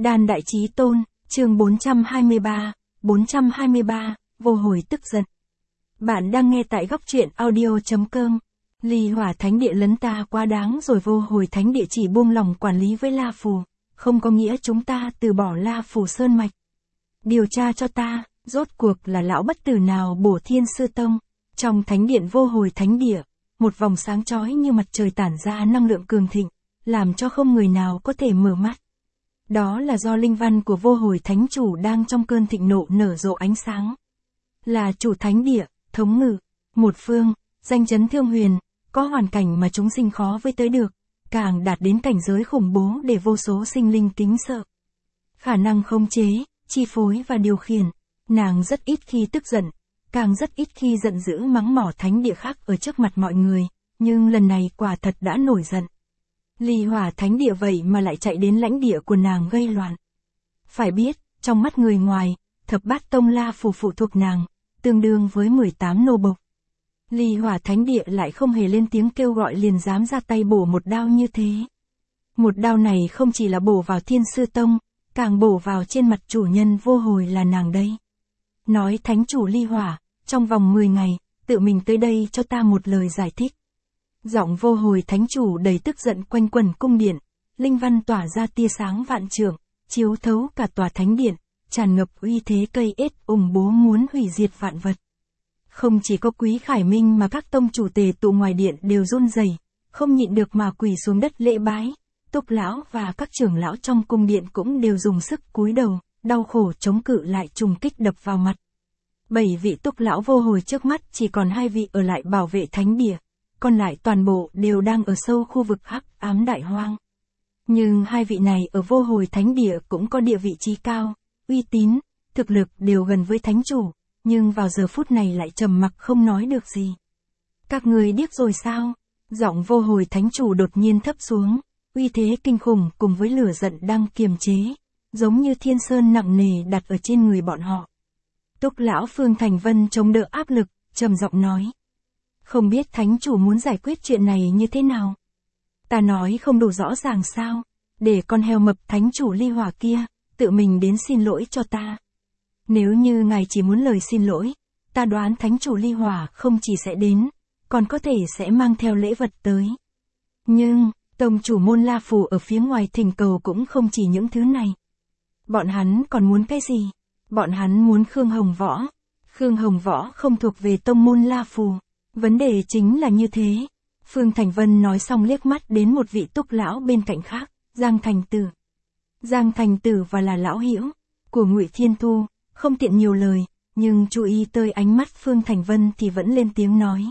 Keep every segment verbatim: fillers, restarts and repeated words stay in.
Đan Đại Chí Tôn, chương bốn trăm hai mươi ba, bốn trăm hai mươi ba, vô hồi tức giận. Bạn đang nghe tại góc truyện audio.com. Ly Hỏa Thánh Địa lấn ta quá đáng rồi, vô hồi Thánh Địa chỉ buông lòng quản lý với La Phù, không có nghĩa chúng ta từ bỏ La Phù Sơn Mạch. Điều tra cho ta, rốt cuộc là lão bất tử nào bổ Thiên Sư Tông. Trong Thánh Điện vô hồi Thánh Địa, một vòng sáng chói như mặt trời tản ra năng lượng cường thịnh, làm cho không người nào có thể mở mắt. Đó là do linh văn của vô hồi thánh chủ đang trong cơn thịnh nộ nở rộ ánh sáng. Là chủ thánh địa, thống ngự, một phương, danh chấn thương huyền, có hoàn cảnh mà chúng sinh khó với tới được, càng đạt đến cảnh giới khủng bố để vô số sinh linh kính sợ. Khả năng khống chế, chi phối và điều khiển, nàng rất ít khi tức giận, càng rất ít khi giận dữ mắng mỏ thánh địa khác ở trước mặt mọi người, nhưng lần này quả thật đã nổi giận. Ly Hỏa Thánh Địa vậy mà lại chạy đến lãnh địa của nàng gây loạn. Phải biết, trong mắt người ngoài, thập bát tông La Phù phụ thuộc nàng, tương đương với mười tám nô bộc. Ly Hỏa Thánh Địa lại không hề lên tiếng kêu gọi liền dám ra tay bổ một đao như thế. Một đao này không chỉ là bổ vào Thiên Sư Tông, càng bổ vào trên mặt chủ nhân vô hồi là nàng đây. Nói thánh chủ Ly Hỏa, trong vòng mười ngày, tự mình tới đây cho ta một lời giải thích. Giọng vô hồi thánh chủ đầy tức giận quanh quẩn cung điện, linh văn tỏa ra tia sáng vạn trượng, chiếu thấu cả tòa thánh điện, tràn ngập uy thế cây ết ủng bố muốn hủy diệt vạn vật. Không chỉ có Quý Khải Minh mà các tông chủ tề tụ ngoài điện đều run rẩy, không nhịn được mà quỳ xuống đất lễ bái. Túc lão và các trưởng lão trong cung điện cũng đều dùng sức cúi đầu, đau khổ chống cự lại trùng kích đập vào mặt. Bảy vị túc lão vô hồi trước mắt chỉ còn hai vị ở lại bảo vệ thánh địa, còn lại toàn bộ đều đang ở sâu khu vực hắc ám đại hoang. Nhưng hai vị này ở vô hồi thánh địa cũng có địa vị trí cao, uy tín, thực lực đều gần với thánh chủ, nhưng vào giờ phút này lại trầm mặc không nói được gì. Các người điếc rồi sao? Giọng vô hồi thánh chủ đột nhiên thấp xuống, uy thế kinh khủng cùng với lửa giận đang kiềm chế, giống như thiên sơn nặng nề đặt ở trên người bọn họ. Túc lão Phương Thành Vân chống đỡ áp lực, trầm giọng nói. Không biết thánh chủ muốn giải quyết chuyện này như thế nào? Ta nói không đủ rõ ràng sao? Để con heo mập thánh chủ Ly Hỏa kia, tự mình đến xin lỗi cho ta. Nếu như ngài chỉ muốn lời xin lỗi, ta đoán thánh chủ Ly Hỏa không chỉ sẽ đến, còn có thể sẽ mang theo lễ vật tới. Nhưng, tông chủ môn La Phù ở phía ngoài thỉnh cầu cũng không chỉ những thứ này. Bọn hắn còn muốn cái gì? Bọn hắn muốn Khương Hồng Võ. Khương Hồng Võ không thuộc về tông môn La Phù. Vấn đề chính là như thế. Phương Thành Vân nói xong liếc mắt đến một vị túc lão bên cạnh khác, Giang Thành Tử. Giang Thành Tử và là lão hữu của Ngụy Thiên Thu, không tiện nhiều lời, nhưng chú ý tới ánh mắt Phương Thành Vân thì vẫn lên tiếng nói.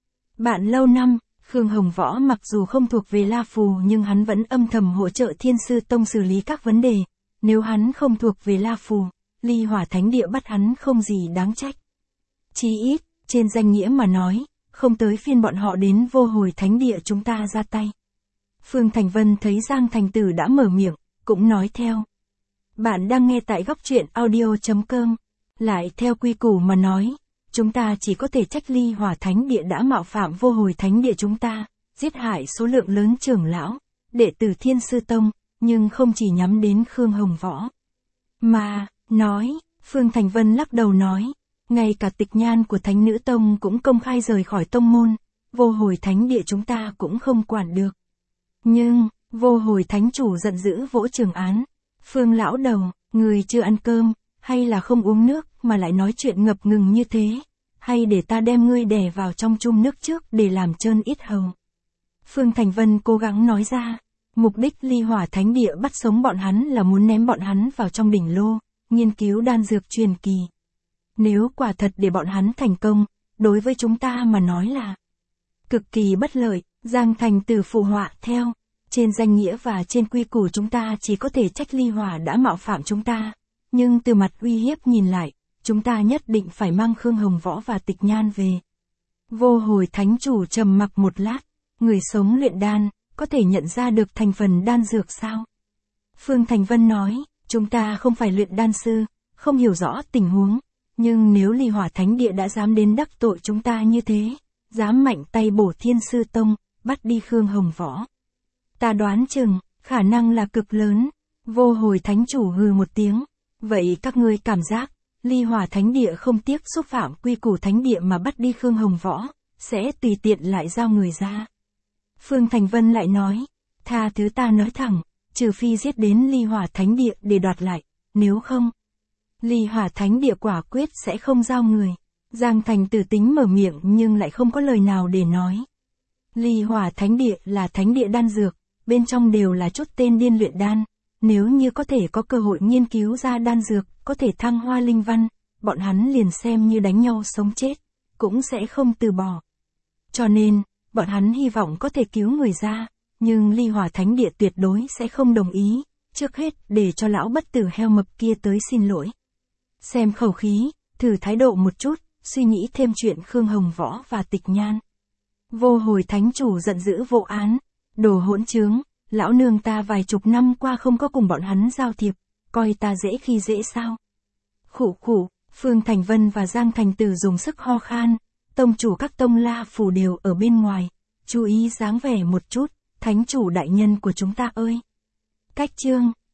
Bạn lâu năm, Khương Hồng Võ mặc dù không thuộc về La Phù nhưng hắn vẫn âm thầm hỗ trợ Thiên Sư Tông xử lý các vấn đề. Nếu hắn không thuộc về La Phù, Ly Hỏa Thánh Địa bắt hắn không gì đáng trách. Chí ít, trên danh nghĩa mà nói, không tới phiên bọn họ đến vô hồi thánh địa chúng ta ra tay. Phương Thành Vân thấy Giang Thành Tử đã mở miệng, cũng nói theo. Bạn đang nghe tại góc truyện audio.com. Lại theo quy củ mà nói, chúng ta chỉ có thể trách Ly Hỏa Thánh Địa đã mạo phạm vô hồi thánh địa chúng ta, giết hại số lượng lớn trưởng lão, đệ tử Thiên Sư Tông, nhưng không chỉ nhắm đến Khương Hồng Võ. Mà, nói, Phương Thành Vân lắc đầu nói. Ngay cả Tịch Nhan của Thánh Nữ Tông cũng công khai rời khỏi tông môn, vô hồi thánh địa chúng ta cũng không quản được. Nhưng, vô hồi thánh chủ giận dữ vỗ trường án. Phương lão đầu, người chưa ăn cơm, hay là không uống nước mà lại nói chuyện ngập ngừng như thế, hay để ta đem ngươi đè vào trong chum nước trước để làm trơn ít hầu. Phương Thành Vân cố gắng nói ra, mục đích Ly Hỏa Thánh Địa bắt sống bọn hắn là muốn ném bọn hắn vào trong đỉnh lô, nghiên cứu đan dược truyền kỳ. Nếu quả thật để bọn hắn thành công, đối với chúng ta mà nói là cực kỳ bất lợi. Giang Thành Tử phụ họa theo. Trên danh nghĩa và trên quy củ chúng ta chỉ có thể trách Ly Hỏa đã mạo phạm chúng ta. Nhưng từ mặt uy hiếp nhìn lại, chúng ta nhất định phải mang Khương Hồng Võ và Tịch Nhan về. Vô hồi thánh chủ trầm mặc một lát. Người sống luyện đan, có thể nhận ra được thành phần đan dược sao? Phương Thành Vân nói, chúng ta không phải luyện đan sư, không hiểu rõ tình huống. Nhưng nếu Ly Hỏa Thánh Địa đã dám đến đắc tội chúng ta như thế, dám mạnh tay bổ Thiên Sư Tông, bắt đi Khương Hồng Võ. Ta đoán chừng, khả năng là cực lớn. Vô Hồi thánh chủ hừ một tiếng. Vậy các ngươi cảm giác, Ly Hỏa thánh địa không tiếc xúc phạm quy củ thánh địa mà bắt đi Khương Hồng Võ, sẽ tùy tiện lại giao người ra. Phương Thành Vân lại nói, tha thứ ta nói thẳng, trừ phi giết đến Ly Hỏa thánh địa để đoạt lại, nếu không, Ly Hỏa thánh địa quả quyết sẽ không giao người. Giang Thành Tử tính mở miệng nhưng lại không có lời nào để nói. Ly Hỏa thánh địa là thánh địa đan dược, bên trong đều là chút tên điên luyện đan. Nếu như có thể có cơ hội nghiên cứu ra đan dược, có thể thăng hoa linh văn, bọn hắn liền xem như đánh nhau sống chết, cũng sẽ không từ bỏ. Cho nên, bọn hắn hy vọng có thể cứu người ra, nhưng Ly Hỏa thánh địa tuyệt đối sẽ không đồng ý, trước hết để cho lão bất tử heo mập kia tới xin lỗi. Xem khẩu khí, thử thái độ một chút, suy nghĩ thêm chuyện Khương Hồng Võ và Tịch Nhan. Vô Hồi thánh chủ giận dữ vô án, đồ hỗn trướng, lão nương ta vài chục năm qua không có cùng bọn hắn giao thiệp, coi ta dễ khi dễ sao. Khụ khụ, Phương Thành Vân và Giang Thành Tử dùng sức ho khan, tông chủ các tông la phủ đều ở bên ngoài, chú ý dáng vẻ một chút, thánh chủ đại nhân của chúng ta ơi. Cách chương